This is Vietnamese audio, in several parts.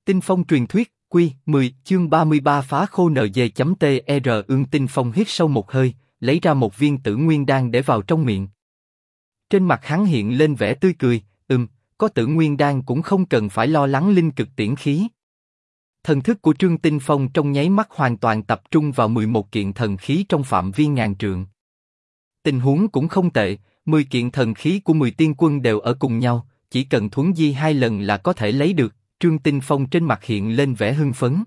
Tinh phong truyền thuyết, Quy 10, chương 33 phá khô NG.TR. Tinh phong hít sâu một hơi, lấy ra một viên tử nguyên đan để vào trong miệng. Trên mặt hắn hiện lên vẻ tươi cười, có tử nguyên đan cũng không cần phải lo lắng linh cực tiễn khí. Thần thức của Trương Tinh Phong trong nháy mắt hoàn toàn tập trung vào 11 kiện thần khí trong phạm vi ngàn trượng. Tình huống cũng không tệ, 10 kiện thần khí của 10 tiên quân đều ở cùng nhau, chỉ cần thuấn di 2 lần là có thể lấy được. Trương Tinh Phong trên mặt hiện lên vẻ hưng phấn.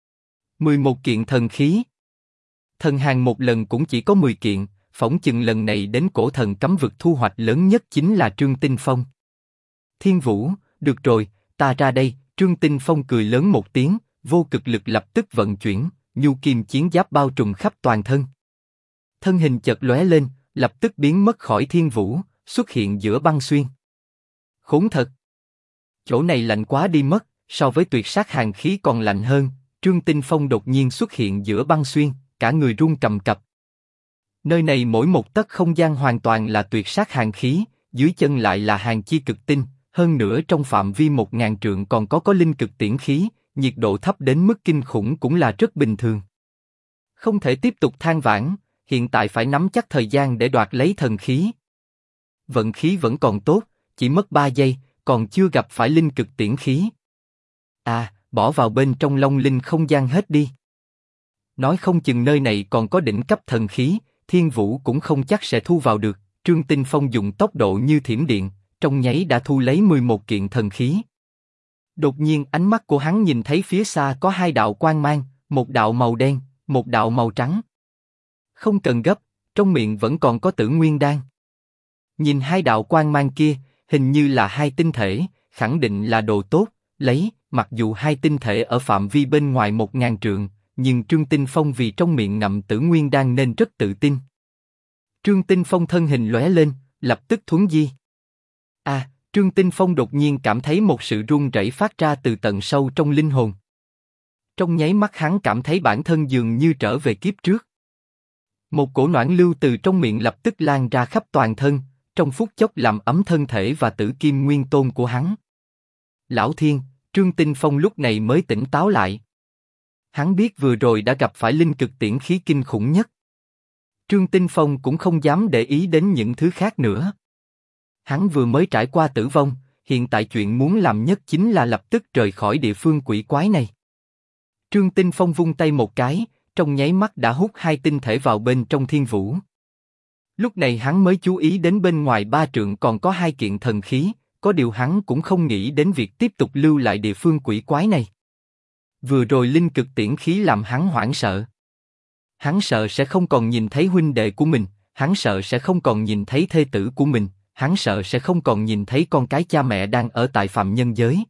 11 kiện thần khí. Thần hàng một lần cũng chỉ có 10 kiện, phỏng chừng lần này đến cổ thần cấm vực thu hoạch lớn nhất chính là Trương Tinh Phong. Thiên Vũ, được rồi, ta ra đây. Trương Tinh Phong cười lớn một tiếng, vô cực lực lập tức vận chuyển, nhu kim chiến giáp bao trùm khắp toàn thân. Thân hình chợt lóe lên, lập tức biến mất khỏi Thiên Vũ, xuất hiện giữa băng xuyên. Khốn thật! Chỗ này lạnh quá đi mất, so với tuyệt sát hàn khí còn lạnh hơn. Trương Tinh Phong đột nhiên xuất hiện giữa băng xuyên, cả người run cầm cập. Nơi này mỗi một tấc không gian hoàn toàn là tuyệt sát hàn khí, dưới chân lại là hàn chi cực tinh, hơn nữa trong phạm vi 1000 trượng còn có linh cực tiễn khí, nhiệt độ thấp đến mức kinh khủng cũng là rất bình thường. Không thể tiếp tục than vãn, hiện tại phải nắm chắc thời gian để đoạt lấy thần khí. Vận khí vẫn còn tốt, chỉ mất 3 giây, còn chưa gặp phải linh cực tiễn khí. Bỏ vào bên trong long linh không gian hết đi. Nói không chừng nơi này còn có đỉnh cấp thần khí, Thiên Vũ cũng không chắc sẽ thu vào được. Trương Tinh Phong dùng tốc độ như thiểm điện, trong nháy đã thu lấy 11 kiện thần khí. Đột nhiên ánh mắt của hắn nhìn thấy phía xa có 2 đạo quang mang, một đạo màu đen, một đạo màu trắng. Không cần gấp, trong miệng vẫn còn có tử nguyên đan. Nhìn 2 đạo quang mang kia, hình như là 2 tinh thể, khẳng định là đồ tốt, lấy. Mặc dù 2 tinh thể ở phạm vi bên ngoài 1000 trượng, nhưng Trương Tinh Phong vì trong miệng ngậm tử nguyên đan nên rất tự tin. Trương Tinh Phong thân hình lóe lên, lập tức thuấn di. Trương Tinh Phong đột nhiên cảm thấy một sự run rẩy phát ra từ tận sâu trong linh hồn. Trong nháy mắt hắn cảm thấy bản thân dường như trở về kiếp trước. Một cổ noãn lưu từ trong miệng lập tức lan ra khắp toàn thân, trong phút chốc làm ấm thân thể và tử kim nguyên tôn của hắn. Lão Thiên! Trương Tinh Phong lúc này mới tỉnh táo lại. Hắn biết vừa rồi đã gặp phải linh cực tiễn khí kinh khủng nhất. Trương Tinh Phong cũng không dám để ý đến những thứ khác nữa. Hắn vừa mới trải qua tử vong, hiện tại chuyện muốn làm nhất chính là lập tức rời khỏi địa phương quỷ quái này. Trương Tinh Phong vung tay một cái, trong nháy mắt đã hút 2 tinh thể vào bên trong Thiên Vũ. Lúc này hắn mới chú ý đến bên ngoài 3 trượng còn có 2 kiện thần khí. Có điều hắn cũng không nghĩ đến việc tiếp tục lưu lại địa phương quỷ quái này. Vừa rồi linh cực tiễn khí làm hắn hoảng sợ. Hắn sợ sẽ không còn nhìn thấy huynh đệ của mình, hắn sợ sẽ không còn nhìn thấy thê tử của mình, hắn sợ sẽ không còn nhìn thấy con cái cha mẹ đang ở tại phàm nhân giới.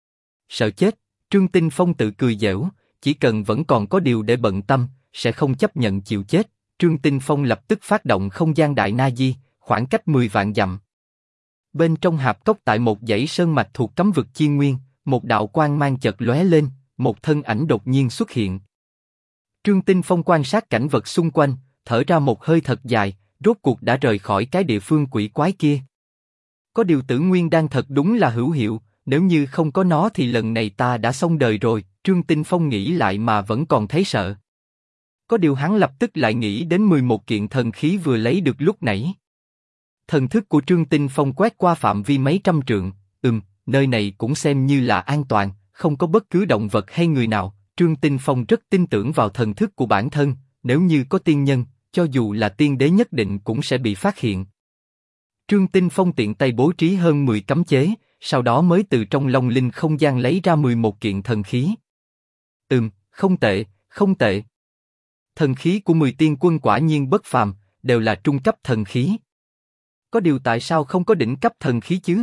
Sợ chết, Trương Tinh Phong tự cười giễu, chỉ cần vẫn còn có điều để bận tâm, sẽ không chấp nhận chịu chết. Trương Tinh Phong lập tức phát động không gian đại na di, khoảng cách 10 vạn dặm. Bên trong hạp cốc tại một dãy sơn mạch thuộc cấm vực Chi Nguyên, một đạo quang mang chợt lóe lên, một thân ảnh đột nhiên xuất hiện. Trương Tinh Phong quan sát cảnh vật xung quanh, thở ra một hơi thật dài, rốt cuộc đã rời khỏi cái địa phương quỷ quái kia. Có điều tử nguyên đan thật đúng là hữu hiệu, nếu như không có nó thì lần này ta đã xong đời rồi. Trương Tinh Phong nghĩ lại mà vẫn còn thấy sợ. Có điều hắn lập tức lại nghĩ đến 11 kiện thần khí vừa lấy được lúc nãy. Thần thức của Trương Tinh Phong quét qua phạm vi mấy trăm trượng, nơi này cũng xem như là an toàn, không có bất cứ động vật hay người nào. Trương Tinh Phong rất tin tưởng vào thần thức của bản thân, nếu như có tiên nhân, cho dù là tiên đế nhất định cũng sẽ bị phát hiện. Trương Tinh Phong tiện tay bố trí hơn 10 cấm chế, sau đó mới từ trong long linh không gian lấy ra 11 kiện thần khí. Không tệ, không tệ. Thần khí của 10 tiên quân quả nhiên bất phàm, đều là trung cấp thần khí. Có điều tại sao không có đỉnh cấp thần khí chứ?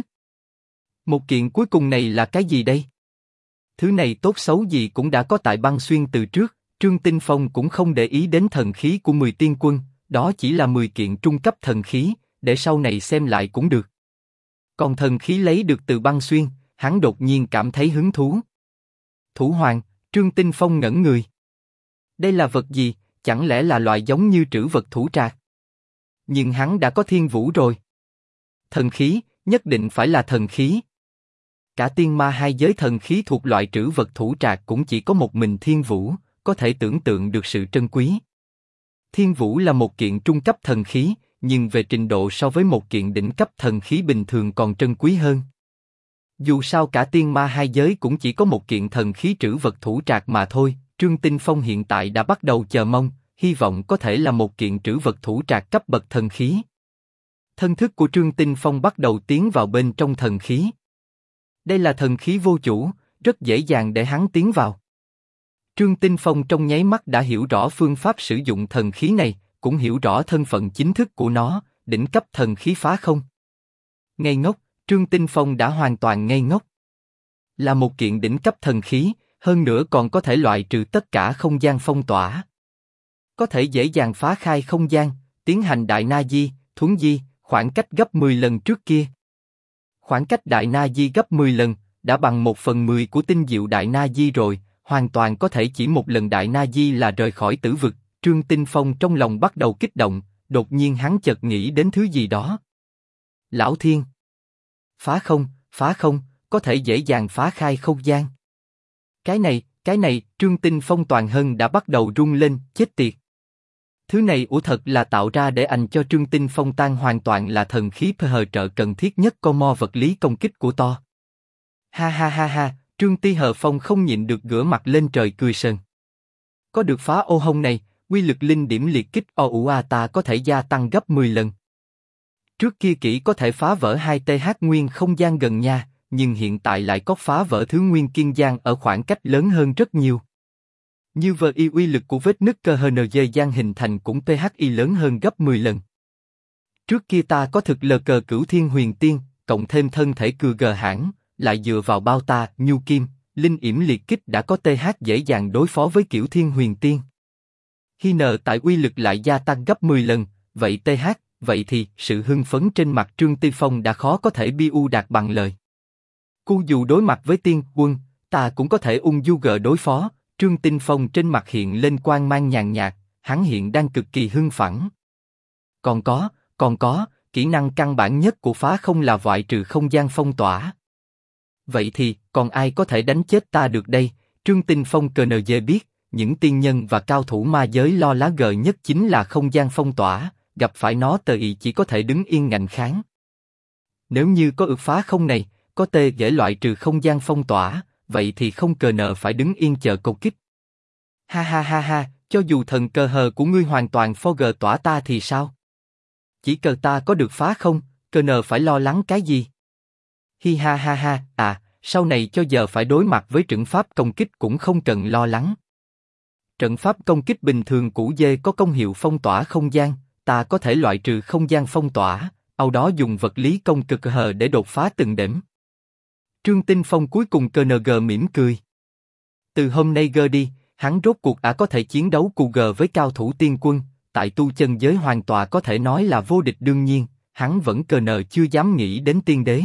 Một kiện cuối cùng này là cái gì đây? Thứ này tốt xấu gì cũng đã có tại băng xuyên từ trước. Trương Tinh Phong cũng không để ý đến thần khí của 10 tiên quân, đó chỉ là 10 kiện trung cấp thần khí, để sau này xem lại cũng được. Còn thần khí lấy được từ băng xuyên, hắn đột nhiên cảm thấy hứng thú. Thủ hoàng, Trương Tinh Phong ngẩn người. Đây là vật gì, chẳng lẽ là loại giống như trữ vật thủ trạc? Nhưng hắn đã có Thiên Vũ rồi. Thần khí, nhất định phải là thần khí. Cả tiên ma hai giới thần khí thuộc loại trữ vật thủ trạc cũng chỉ có một mình Thiên Vũ, có thể tưởng tượng được sự trân quý. Thiên Vũ là một kiện trung cấp thần khí, nhưng về trình độ so với một kiện đỉnh cấp thần khí bình thường còn trân quý hơn. Dù sao cả tiên ma hai giới cũng chỉ có một kiện thần khí trữ vật thủ trạc mà thôi, Trương Tinh Phong hiện tại đã bắt đầu chờ mong, hy vọng có thể là một kiện trữ vật thủ trạc cấp bậc thần khí. Thân thức của Trương Tinh Phong bắt đầu tiến vào bên trong thần khí. Đây là thần khí vô chủ, rất dễ dàng để hắn tiến vào. Trương Tinh Phong trong nháy mắt đã hiểu rõ phương pháp sử dụng thần khí này, cũng hiểu rõ thân phận chính thức của nó, đỉnh cấp thần khí phá không. Ngây ngốc, Trương Tinh Phong đã hoàn toàn ngây ngốc. Là một kiện đỉnh cấp thần khí, hơn nữa còn có thể loại trừ tất cả không gian phong tỏa. Có thể dễ dàng phá khai không gian, tiến hành đại na di, thuấn di, khoảng cách gấp 10 lần trước kia. Khoảng cách đại na di gấp 10 lần, đã bằng 1/10 của tinh diệu đại na di rồi, hoàn toàn có thể chỉ một lần đại na di là rời khỏi tử vực. Trương Tinh Phong trong lòng bắt đầu kích động, đột nhiên hắn chợt nghĩ đến thứ gì đó. Lão Thiên! Phá không, có thể dễ dàng phá khai không gian. Cái này, Trương Tinh Phong toàn thân đã bắt đầu rung lên, chết tiệt. Thứ này thật là tạo ra để anh cho Trương Tinh Phong tan hoàn toàn là thần khí hờ trợ cần thiết nhất co mo vật lý công kích của to. Ha, Trương Ti Hờ Phong không nhịn được ngửa mặt lên trời cười sờn. Có được phá ô hông này, quy lực linh điểm liệt kích ta có thể gia tăng gấp 10 lần. Trước kia kỹ có thể phá vỡ 2th nguyên không gian gần nha, nhưng hiện tại lại có phá vỡ thứ nguyên kiên gian ở khoảng cách lớn hơn rất nhiều. Như vậy uy lực của vết nứt cơ HNG gian hình thành cũng PHI lớn hơn gấp 10 lần. Trước kia ta có thực lờ cờ cửu thiên huyền tiên, cộng thêm thân thể cừ gờ hãng, lại dựa vào bao ta, nhu kim, linh yểm liệt kích đã có TH dễ dàng đối phó với cửu thiên huyền tiên. Khi nợ tại uy lực lại gia tăng gấp 10 lần, vậy TH, vậy thì sự hưng phấn trên mặt Trương Tinh Phong đã khó có thể biu đạt bằng lời. Cu dù đối mặt với tiên quân, ta cũng có thể ung dung gờ đối phó. Trương Tinh Phong trên mặt hiện lên quang mang nhàn nhạt, hắn hiện đang cực kỳ hưng phấn. Còn có, kỹ năng căn bản nhất của phá không là loại trừ không gian phong tỏa. Vậy thì, còn ai có thể đánh chết ta được đây? Trương Tinh Phong KNG biết, những tiên nhân và cao thủ ma giới lo lá gờ nhất chính là không gian phong tỏa, gặp phải nó chỉ có thể đứng yên ngạnh kháng. Nếu như có phá không này, có dễ loại trừ không gian phong tỏa, vậy thì không phải đứng yên chờ công kích. Ha, cho dù thần cơ hờ của ngươi hoàn toàn forg tỏa ta thì sao? Chỉ cần ta có được phá không, phải lo lắng cái gì? Hi ha, sau này cho giờ phải đối mặt với trận pháp công kích cũng không cần lo lắng. Trận pháp công kích bình thường cũ dê có công hiệu phong tỏa không gian, ta có thể loại trừ không gian phong tỏa, sau đó dùng vật lý công cực hờ để đột phá từng điểm. Trương Tinh Phong cuối cùng KNG mỉm cười. Từ hôm nay đi, hắn rốt cuộc có thể chiến đấu với cao thủ tiên quân, tại tu chân giới hoàn toàn có thể nói là vô địch đương nhiên, hắn vẫn chưa dám nghĩ đến tiên đế.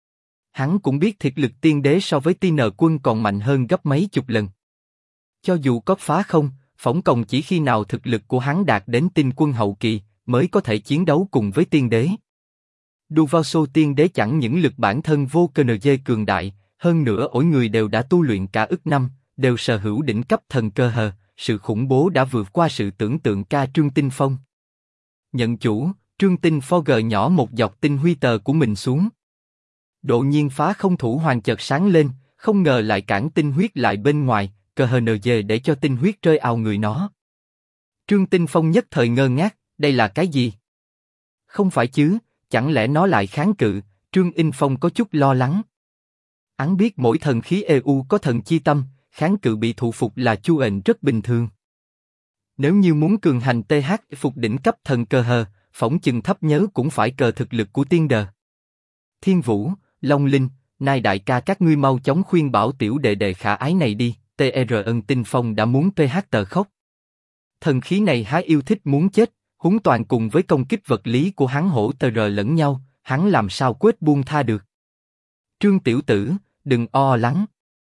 Hắn cũng biết thực lực tiên đế so với tiên quân còn mạnh hơn gấp mấy chục lần. Cho dù có phá không, phỏng chừng chỉ khi nào thực lực của hắn đạt đến tiên quân hậu kỳ, mới có thể chiến đấu cùng với tiên đế. Duvalso tiên đế chẳng những lực bản thân vô KNG cường đại, hơn nữa mỗi người đều đã tu luyện cả ức năm, đều sở hữu đỉnh cấp thần cơ hờ, sự khủng bố đã vượt qua sự tưởng tượng ca Trương Tinh Phong. Nhận chủ, Trương Tinh Phong gờ nhỏ một giọt tinh huy tờ của mình xuống. Đột nhiên phá không thủ hoàn chợt sáng lên, không ngờ lại cản tinh huyết lại bên ngoài, cơ HNG để cho tinh huyết rơi ào người nó. Trương Tinh Phong nhất thời ngơ ngác, đây là cái gì? Không phải chứ, chẳng lẽ nó lại kháng cự? Trương Tinh Phong có chút lo lắng. Hắn biết mỗi thần khí EU có thần chi tâm, kháng cự bị thụ phục là chu ệnh rất bình thường. Nếu như muốn cường hành TH phục đỉnh cấp thần cơ hờ, phỏng chừng thấp nhớ cũng phải cờ thực lực của tiên đờ. Thiên Vũ, Long Linh, Nai đại ca các ngươi mau chóng khuyên bảo tiểu đệ đệ khả ái này đi, Ân Tinh Phong đã muốn PH tờ khóc. Thần khí này há yêu thích muốn chết, huống toàn cùng với công kích vật lý của hắn hỗ trợ lẫn nhau, hắn làm sao quyết buông tha được. Trương tiểu tử, đừng lắng.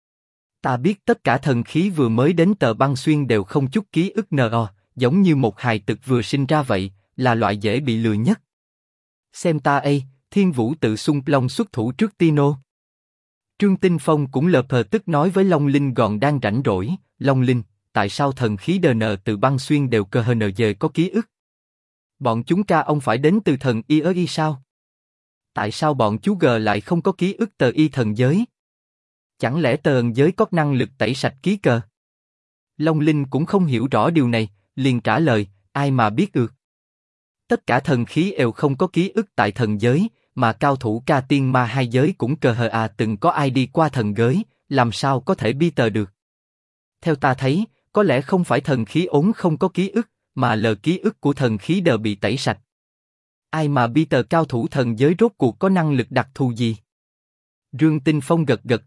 Ta biết tất cả thần khí vừa mới đến tờ băng xuyên đều không chút ký ức giống như một hài tử vừa sinh ra vậy, là loại dễ bị lừa nhất. Xem ta Thiên Vũ tự xung long xuất thủ trước Tino. Trương Tinh Phong cũng lờ phờ tức nói với Long Linh còn đang rảnh rỗi, Long Linh, tại sao thần khí DN từ băng xuyên đều KHNG có ký ức? Bọn chúng ca ông phải đến từ thần y sao? Tại sao bọn chú G lại không có ký ức tờ y thần giới? Chẳng lẽ tờ ẩn giới có năng lực tẩy sạch ký cờ? Long Linh cũng không hiểu rõ điều này, liền trả lời, ai mà biết được. Tất cả thần khí đều không có ký ức tại thần giới, mà cao thủ ca tiên ma hai giới cũng từng có ai đi qua thần giới, làm sao có thể bi tờ được. Theo ta thấy, có lẽ không phải thần khí ốn không có ký ức, mà lờ ký ức của thần khí đều bị tẩy sạch. Ai mà bi tờ cao thủ thần giới rốt cuộc có năng lực đặc thù gì? Trương Tinh Phong gật gật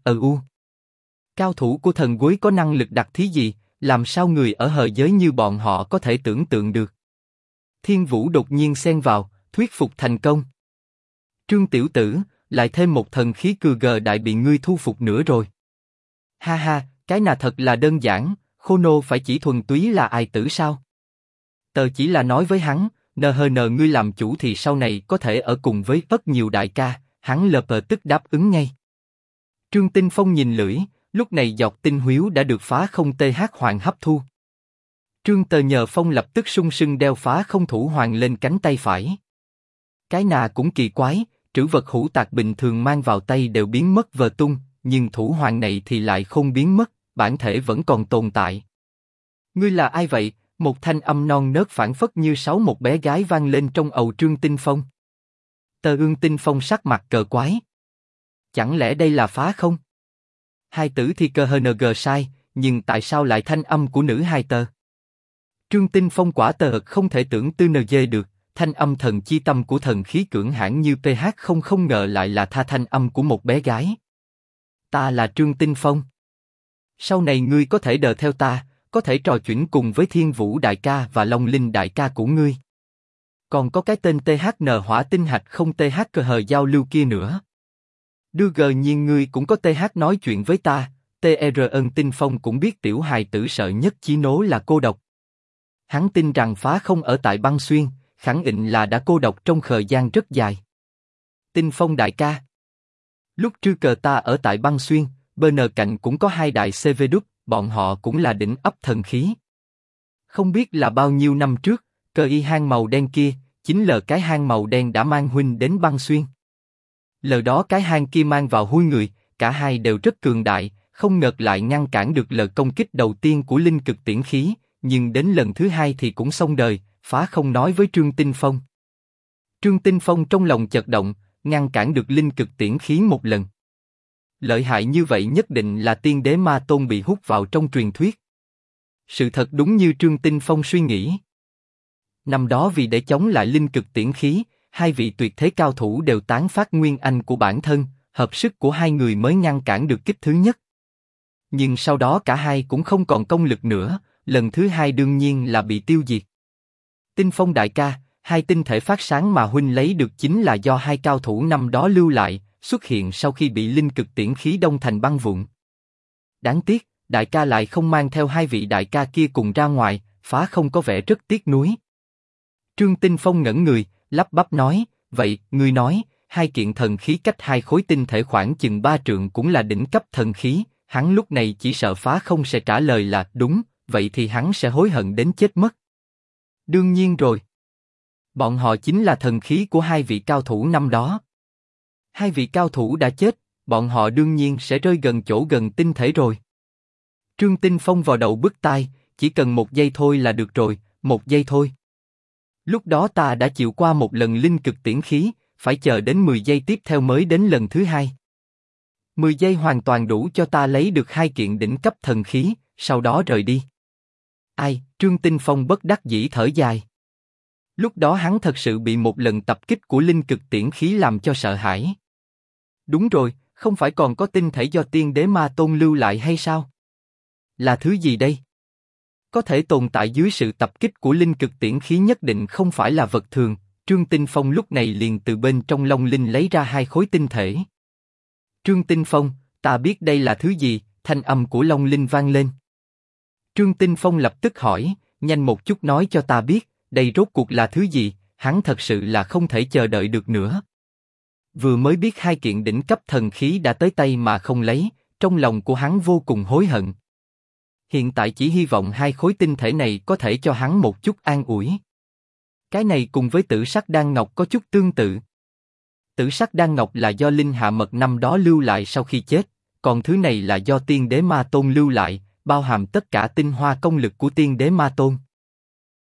Cao thủ của thần cuối có năng lực đặc thí gì, làm sao người ở hờ giới như bọn họ có thể tưởng tượng được? Thiên Vũ đột nhiên xen vào, thuyết phục thành công. Trương tiểu tử, lại thêm một thần khí CG đại bị ngươi thu phục nữa rồi. Ha ha, cái nào thật là đơn giản, Khô Nô phải chỉ thuần túy là ai tử sao? Tờ chỉ là nói với hắn, NHN ngươi làm chủ thì sau này có thể ở cùng với rất nhiều đại ca, hắn lập tức đáp ứng ngay. Trương Tinh Phong nhìn lưỡi, lúc này giọt tinh huyếu đã được phá không TH hoàng hấp thu. Trương Tờ nhờ Phong lập tức sung sưng đeo phá không thủ hoàng lên cánh tay phải. Cái nà cũng kỳ quái, trữ vật hữu tạc bình thường mang vào tay đều biến mất vờ tung, nhưng thủ hoàng này thì lại không biến mất, bản thể vẫn còn tồn tại. Ngươi là ai vậy? Một thanh âm non nớt phảng phất như sáo một bé gái vang lên trong ầu Trương Tinh Phong. Tờ Ương Tinh Phong sắc mặt cờ quái. Chẳng lẽ đây là phá không? Hai tử thì KHNG sai, nhưng tại sao lại thanh âm của nữ hai tờ? Trương Tinh Phong quả tờ không thể tưởng tư NG được, thanh âm thần chi tâm của thần khí cưỡng hãn như PH không ngờ lại là thanh âm của một bé gái. Ta là Trương Tinh Phong. Sau này ngươi có thể đờ theo ta, có thể trò chuyện cùng với Thiên Vũ đại ca và Long Linh đại ca của ngươi. Còn có cái tên THN hỏa tinh hạch không TH cơ hờ giao lưu kia nữa. Đưa gờ nhiên ngươi cũng có TH nói chuyện với ta, TR Ân Tinh Phong cũng biết tiểu hài tử sợ nhất chí nố là cô độc. Hắn tin rằng phá không ở tại băng xuyên, khẳng định là đã cô độc trong thời gian rất dài. Tinh Phong đại ca. Lúc trưa cờ ta ở tại băng xuyên, bên cạnh cũng có hai đại CV đúc, bọn họ cũng là đỉnh ấp thần khí. Không biết là bao nhiêu năm trước, cờ y hang màu đen kia, chính là cái hang màu đen đã mang huynh đến băng xuyên. Lần đó cái hang kia mang vào hôi người, cả hai đều rất cường đại, không ngờ lại ngăn cản được lời công kích đầu tiên của linh cực tiễn khí, nhưng đến lần thứ hai thì cũng xong đời, phá không nói với Trương Tinh Phong. Trương Tinh Phong trong lòng chợt động, ngăn cản được linh cực tiễn khí một lần. Lợi hại như vậy nhất định là tiên đế ma tôn bị hút vào trong truyền thuyết. Sự thật đúng như Trương Tinh Phong suy nghĩ. Năm đó vì để chống lại linh cực tiễn khí, hai vị tuyệt thế cao thủ đều tán phát nguyên anh của bản thân, hợp sức của hai người mới ngăn cản được kích thứ nhất. Nhưng sau đó cả hai cũng không còn công lực nữa, lần thứ hai đương nhiên là bị tiêu diệt. Tinh Phong đại ca, hai tinh thể phát sáng mà huynh lấy được chính là do hai cao thủ năm đó lưu lại, xuất hiện sau khi bị linh cực tiễn khí đông thành băng vụn. Đáng tiếc, đại ca lại không mang theo hai vị đại ca kia cùng ra ngoài, phá không có vẻ rất tiếc nuối. Trương Tinh Phong ngẩn người, lắp bắp nói, vậy, ngươi nói, hai kiện thần khí cách hai khối tinh thể khoảng chừng 3 trượng cũng là đỉnh cấp thần khí, hắn lúc này chỉ sợ phá không sẽ trả lời là đúng, vậy thì hắn sẽ hối hận đến chết mất. Đương nhiên rồi. Bọn họ chính là thần khí của hai vị cao thủ năm đó. Hai vị cao thủ đã chết, bọn họ đương nhiên sẽ rơi gần chỗ gần tinh thể rồi. Trương Tinh Phong vào đầu bứt tai, chỉ cần 1 giây thôi là được rồi, 1 giây thôi. Lúc đó ta đã chịu qua một lần linh cực tiễn khí, phải chờ đến 10 giây tiếp theo mới đến lần thứ hai. 10 giây hoàn toàn đủ cho ta lấy được hai kiện đỉnh cấp thần khí, sau đó rời đi. Ai? Trương Tinh Phong bất đắc dĩ thở dài. Lúc đó hắn thật sự bị một lần tập kích của linh cực tiễn khí làm cho sợ hãi. Đúng rồi, không phải còn có tinh thể do tiên đế ma tôn lưu lại hay sao? Là thứ gì đây? Có thể tồn tại dưới sự tập kích của linh cực tiễn khí nhất định không phải là vật thường. Trương Tinh Phong lúc này liền từ bên trong Long Linh lấy ra hai khối tinh thể. Trương Tinh Phong, ta biết đây là thứ gì, thanh âm của Long Linh vang lên. Trương Tinh Phong lập tức hỏi, nhanh một chút nói cho ta biết, đây rốt cuộc là thứ gì, hắn thật sự là không thể chờ đợi được nữa. Vừa mới biết hai kiện đỉnh cấp thần khí đã tới tay mà không lấy, trong lòng của hắn vô cùng hối hận. Hiện tại chỉ hy vọng hai khối tinh thể này có thể cho hắn một chút an ủi. Cái này cùng với tử sắc đan ngọc có chút tương tự. Tử sắc đan ngọc là do Linh Hạ Mật năm đó lưu lại sau khi chết, còn thứ này là do Tiên Đế Ma Tôn lưu lại, bao hàm tất cả tinh hoa công lực của Tiên Đế Ma Tôn.